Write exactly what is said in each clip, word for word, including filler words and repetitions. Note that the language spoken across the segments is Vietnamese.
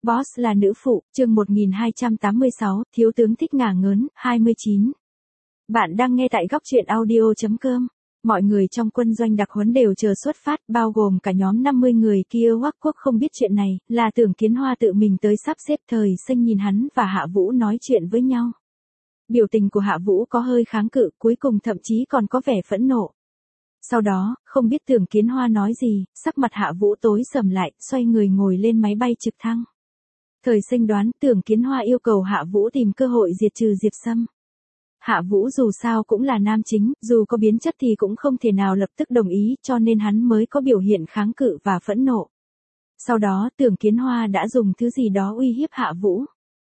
Boss là nữ phụ, chương một nghìn hai trăm tám mươi sáu, thiếu tướng thích ngả ngớn, hai mươi chín. Bạn đang nghe tại góc truyện audio chấm com. Mọi người trong quân doanh đặc huấn đều chờ xuất phát, bao gồm cả nhóm năm mươi người kia. Hoắc Quốc không biết chuyện này, là Tưởng Kiến Hoa tự mình tới sắp xếp. Thời Sinh nhìn hắn và Hạ Vũ nói chuyện với nhau. Biểu tình của Hạ Vũ có hơi kháng cự, cuối cùng thậm chí còn có vẻ phẫn nộ. Sau đó, không biết Tưởng Kiến Hoa nói gì, sắc mặt Hạ Vũ tối sầm lại, xoay người ngồi lên máy bay trực thăng. Thời Sinh đoán Tưởng Kiến Hoa yêu cầu Hạ Vũ tìm cơ hội diệt trừ Diệp Sâm. Hạ Vũ dù sao cũng là nam chính, dù có biến chất thì cũng không thể nào lập tức đồng ý, cho nên hắn mới có biểu hiện kháng cự và phẫn nộ. Sau đó Tưởng Kiến Hoa đã dùng thứ gì đó uy hiếp Hạ Vũ.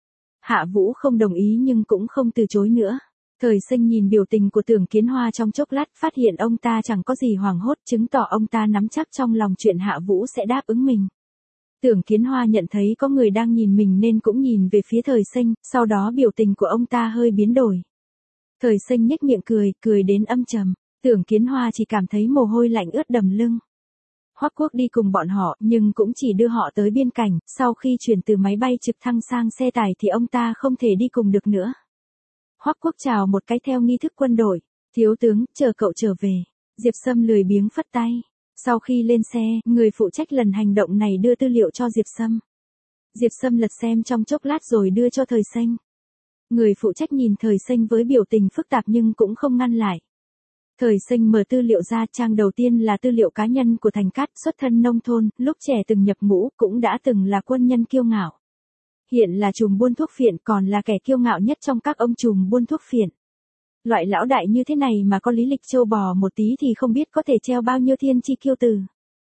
Hạ Vũ không đồng ý nhưng cũng không từ chối nữa. Thời Sinh nhìn biểu tình của Tưởng Kiến Hoa trong chốc lát, phát hiện ông ta chẳng có gì hoảng hốt, chứng tỏ ông ta nắm chắc trong lòng chuyện Hạ Vũ sẽ đáp ứng mình. Tưởng Kiến Hoa nhận thấy có người đang nhìn mình nên cũng nhìn về phía Thời Sinh, sau đó biểu tình của ông ta hơi biến đổi. Thời Sinh nhếch miệng cười, cười đến âm trầm. Tưởng Kiến Hoa chỉ cảm thấy mồ hôi lạnh ướt đầm lưng. Hoắc Quốc đi cùng bọn họ, nhưng cũng chỉ đưa họ tới biên cảnh, sau khi chuyển từ máy bay trực thăng sang xe tải thì ông ta không thể đi cùng được nữa. Hoắc Quốc chào một cái theo nghi thức quân đội, thiếu tướng, chờ cậu trở về. Diệp Sâm lười biếng phất tay. Sau khi lên xe, người phụ trách lần hành động này đưa tư liệu cho Diệp Sâm. Diệp Sâm lật xem trong chốc lát rồi đưa cho Thời Sinh. Người phụ trách nhìn Thời Sinh với biểu tình phức tạp nhưng cũng không ngăn lại. Thời Sinh mở tư liệu ra, trang đầu tiên là tư liệu cá nhân của Thành Cát, xuất thân nông thôn, lúc trẻ từng nhập ngũ, cũng đã từng là quân nhân kiêu ngạo. Hiện là trùm buôn thuốc phiện, còn là kẻ kiêu ngạo nhất trong các ông trùm buôn thuốc phiện. Loại lão đại như thế này mà có lý lịch trâu bò một tí thì không biết có thể treo bao nhiêu thiên chi kiêu tử.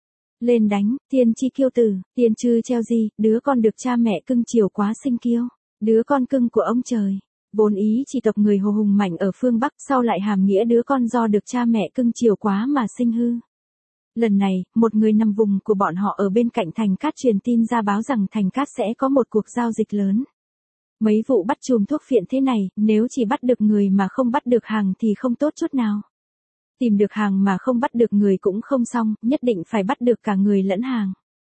Lên đánh, thiên chi kiêu tử, tiên chư treo gì, đứa con được cha mẹ cưng chiều quá sinh kiêu, đứa con cưng của ông trời. Vốn ý chỉ tộc người hồ hùng mạnh ở phương Bắc, sau lại hàm nghĩa đứa con do được cha mẹ cưng chiều quá mà sinh hư. Lần này, một người nằm vùng của bọn họ ở bên cạnh Thành Cát truyền tin ra báo rằng Thành Cát sẽ có một cuộc giao dịch lớn. Mấy vụ bắt chùm thuốc phiện thế này, nếu chỉ bắt được người mà không bắt được hàng thì không tốt chút nào. Tìm được hàng mà không bắt được người cũng không xong, nhất định phải bắt được cả người lẫn hàng.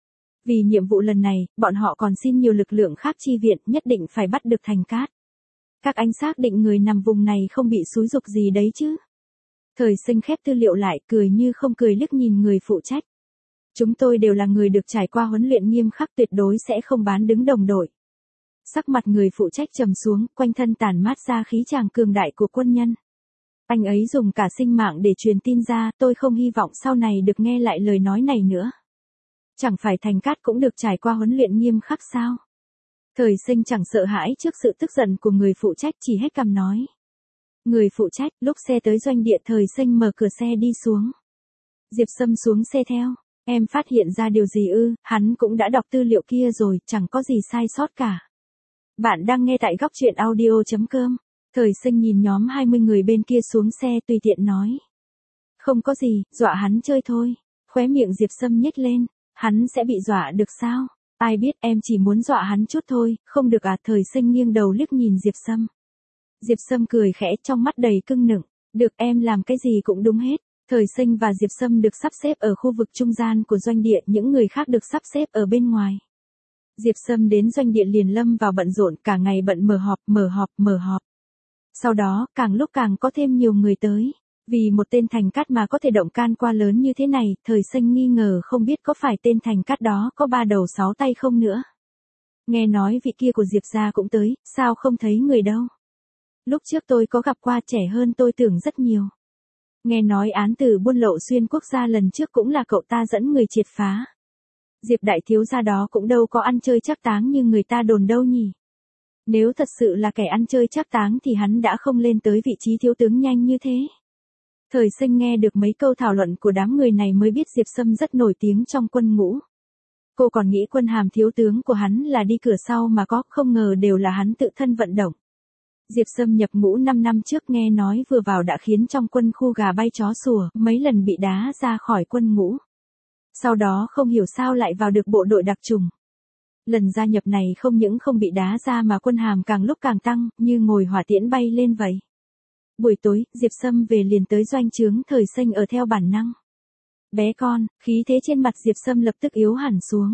Vì nhiệm vụ lần này, bọn họ còn xin nhiều lực lượng khác chi viện, nhất định phải bắt được Thành Cát. Các anh xác định người nằm vùng này không bị xúi giục gì đấy chứ? Thời Sinh khép tư liệu lại, cười như không cười liếc nhìn người phụ trách. Chúng tôi đều là người được trải qua huấn luyện nghiêm khắc, tuyệt đối sẽ không bán đứng đồng đội. Sắc mặt người phụ trách trầm xuống, quanh thân tản mát ra khí chàng cường đại của quân nhân. Anh ấy dùng cả sinh mạng để truyền tin ra, tôi không hy vọng sau này được nghe lại lời nói này nữa. Chẳng phải Thành Cát cũng được trải qua huấn luyện nghiêm khắc sao? Thời Sinh chẳng sợ hãi trước sự tức giận của người phụ trách, chỉ hết cằm nói. Người phụ trách, lúc xe tới doanh địa Thời Sinh mở cửa xe đi xuống. Diệp Sâm xuống xe theo. Em phát hiện ra điều gì ư? Hắn cũng đã đọc tư liệu kia rồi, chẳng có gì sai sót cả. Bạn đang nghe tại góc truyện audio chấm com. Thời Sinh nhìn nhóm hai mươi người bên kia xuống xe tùy tiện nói. Không có gì, dọa hắn chơi thôi. Khóe miệng Diệp Sâm nhếch lên. Hắn sẽ bị dọa được sao? Ai biết, em chỉ muốn dọa hắn chút thôi, không được à? Thời Sinh nghiêng đầu liếc nhìn Diệp Sâm. Diệp Sâm cười khẽ, trong mắt đầy cưng nựng. Được, em làm cái gì cũng đúng hết. Thời Sinh và Diệp Sâm được sắp xếp ở khu vực trung gian của doanh địa, những người khác được sắp xếp ở bên ngoài. Diệp Sâm đến doanh địa liền lâm vào bận rộn, cả ngày bận mở họp, mở họp, mở họp. Sau đó, càng lúc càng có thêm nhiều người tới. Vì một tên Thành Cát mà có thể động can qua lớn như thế này, Thời Sinh nghi ngờ không biết có phải tên Thành Cát đó có ba đầu sáu tay không nữa. Nghe nói vị kia của Diệp gia cũng tới, sao không thấy người đâu? Lúc trước tôi có gặp qua, trẻ hơn tôi tưởng rất nhiều. Nghe nói án tử buôn lậu xuyên quốc gia lần trước cũng là cậu ta dẫn người triệt phá. Diệp đại thiếu gia đó cũng đâu có ăn chơi trác táng như người ta đồn đâu nhỉ. Nếu thật sự là kẻ ăn chơi trác táng thì hắn đã không lên tới vị trí thiếu tướng nhanh như thế. Thời Sinh nghe được mấy câu thảo luận của đám người này mới biết Diệp Sâm rất nổi tiếng trong quân ngũ. Cô còn nghĩ quân hàm thiếu tướng của hắn là đi cửa sau mà có, không ngờ đều là hắn tự thân vận động. Diệp Sâm nhập ngũ năm năm trước, nghe nói vừa vào đã khiến trong quân khu gà bay chó sủa, mấy lần bị đá ra khỏi quân ngũ. Sau đó không hiểu sao lại vào được bộ đội đặc chủng. Lần gia nhập này không những không bị đá ra mà quân hàm càng lúc càng tăng, như ngồi hỏa tiễn bay lên vậy. Buổi tối, Diệp Sâm về liền tới doanh trướng Thời Sinh ở theo bản năng. Bé con, khí thế trên mặt Diệp Sâm lập tức yếu hẳn xuống.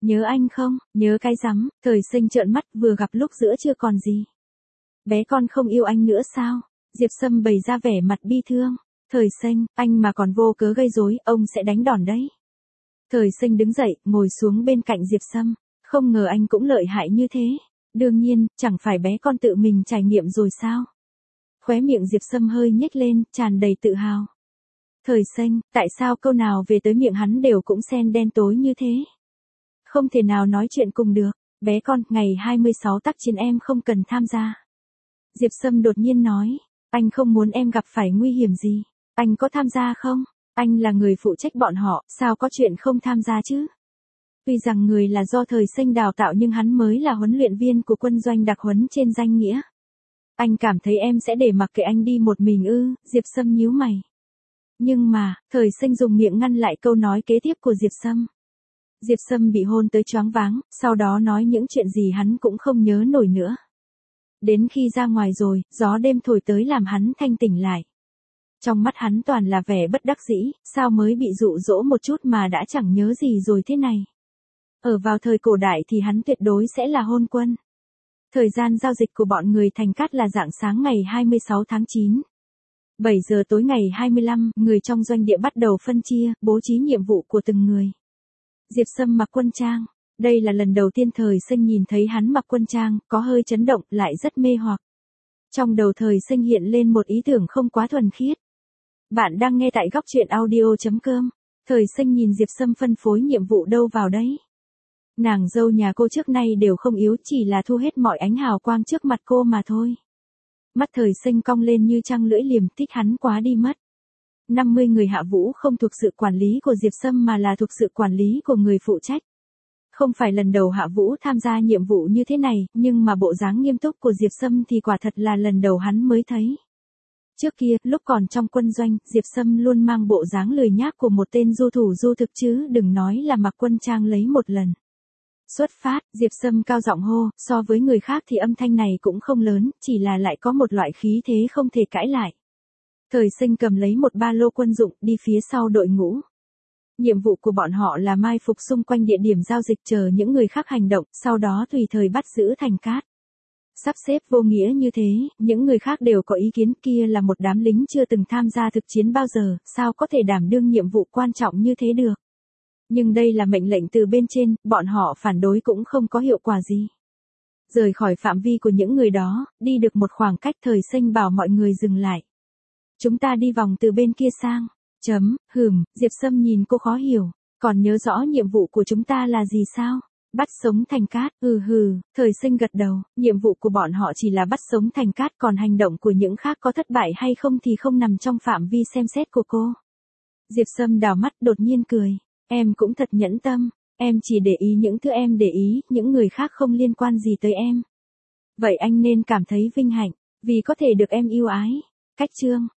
Nhớ anh không? Nhớ cái rắm, Thời Sinh trợn mắt, vừa gặp lúc giữa chưa còn gì. Bé con không yêu anh nữa sao? Diệp Sâm bày ra vẻ mặt bi thương. Thời Sinh, anh mà còn vô cớ gây rối, ông sẽ đánh đòn đấy. Thời Sinh đứng dậy, ngồi xuống bên cạnh Diệp Sâm. Không ngờ anh cũng lợi hại như thế. Đương nhiên, chẳng phải bé con tự mình trải nghiệm rồi sao? Khóe miệng Diệp Sâm hơi nhếch lên, tràn đầy tự hào. Thời Sinh, tại sao câu nào về tới miệng hắn đều cũng xen đen tối như thế? Không thể nào nói chuyện cùng được. Bé con, ngày hai mươi sáu tác chiến em không cần tham gia. Diệp Sâm đột nhiên nói, anh không muốn em gặp phải nguy hiểm gì. Anh có tham gia không? Anh là người phụ trách bọn họ, sao có chuyện không tham gia chứ? Tuy rằng người là do Thời Sinh đào tạo nhưng hắn mới là huấn luyện viên của quân doanh đặc huấn trên danh nghĩa. Anh cảm thấy em sẽ để mặc kệ anh đi một mình ư? Diệp Sâm nhíu mày. Nhưng mà, Thời Sinh dùng miệng ngăn lại câu nói kế tiếp của Diệp Sâm. Diệp Sâm bị hôn tới choáng váng, sau đó nói những chuyện gì hắn cũng không nhớ nổi nữa. Đến khi ra ngoài rồi, gió đêm thổi tới làm hắn thanh tỉnh lại. Trong mắt hắn toàn là vẻ bất đắc dĩ, sao mới bị dụ dỗ một chút mà đã chẳng nhớ gì rồi thế này. Ở vào thời cổ đại thì hắn tuyệt đối sẽ là hôn quân. Thời gian giao dịch của bọn người Thành Cát là rạng sáng ngày hai mươi sáu tháng chín. bảy giờ tối ngày hai mươi lăm, người trong doanh địa bắt đầu phân chia, bố trí nhiệm vụ của từng người. Diệp Sâm mặc quân trang. Đây là lần đầu tiên Thời Sinh nhìn thấy hắn mặc quân trang, có hơi chấn động, lại rất mê hoặc. Trong đầu Thời Sinh hiện lên một ý tưởng không quá thuần khiết. Bạn đang nghe tại góc truyện audio chấm com. Thời Sinh nhìn Diệp Sâm phân phối nhiệm vụ đâu vào đấy. Nàng dâu nhà cô trước nay đều không yếu, chỉ là thu hết mọi ánh hào quang trước mặt cô mà thôi. Mắt Thời Sinh cong lên như trăng lưỡi liềm, thích hắn quá đi mất. năm mươi người hạ vũ không thuộc sự quản lý của Diệp Sâm mà là thuộc sự quản lý của người phụ trách. Không phải lần đầu hạ vũ tham gia nhiệm vụ như thế này, nhưng mà bộ dáng nghiêm túc của Diệp Sâm thì quả thật là lần đầu hắn mới thấy. Trước kia, lúc còn trong quân doanh, Diệp Sâm luôn mang bộ dáng lười nhác của một tên du thủ du thực chứ đừng nói là mặc quân trang lấy một lần. Xuất phát, Diệp Sâm cao giọng hô, so với người khác thì âm thanh này cũng không lớn, chỉ là lại có một loại khí thế không thể cãi lại. Thời Sinh cầm lấy một ba lô quân dụng, đi phía sau đội ngũ. Nhiệm vụ của bọn họ là mai phục xung quanh địa điểm giao dịch chờ những người khác hành động, sau đó tùy thời bắt giữ Thành Cát. Sắp xếp vô nghĩa như thế, những người khác đều có ý kiến, kia là một đám lính chưa từng tham gia thực chiến bao giờ, sao có thể đảm đương nhiệm vụ quan trọng như thế được. Nhưng đây là mệnh lệnh từ bên trên, bọn họ phản đối cũng không có hiệu quả gì. Rời khỏi phạm vi của những người đó, đi được một khoảng cách, Thời Sinh bảo mọi người dừng lại. Chúng ta đi vòng từ bên kia sang. Chấm, hừm, Diệp Sâm nhìn cô khó hiểu. Còn nhớ rõ nhiệm vụ của chúng ta là gì sao? Bắt sống Thành Cát, ừ hừ, Thời Sinh gật đầu, nhiệm vụ của bọn họ chỉ là bắt sống Thành Cát, còn hành động của những khác có thất bại hay không thì không nằm trong phạm vi xem xét của cô. Diệp Sâm đảo mắt đột nhiên cười, em cũng thật nhẫn tâm, em chỉ để ý những thứ em để ý, những người khác không liên quan gì tới em. Vậy anh nên cảm thấy vinh hạnh, vì có thể được em yêu ái. Cách chương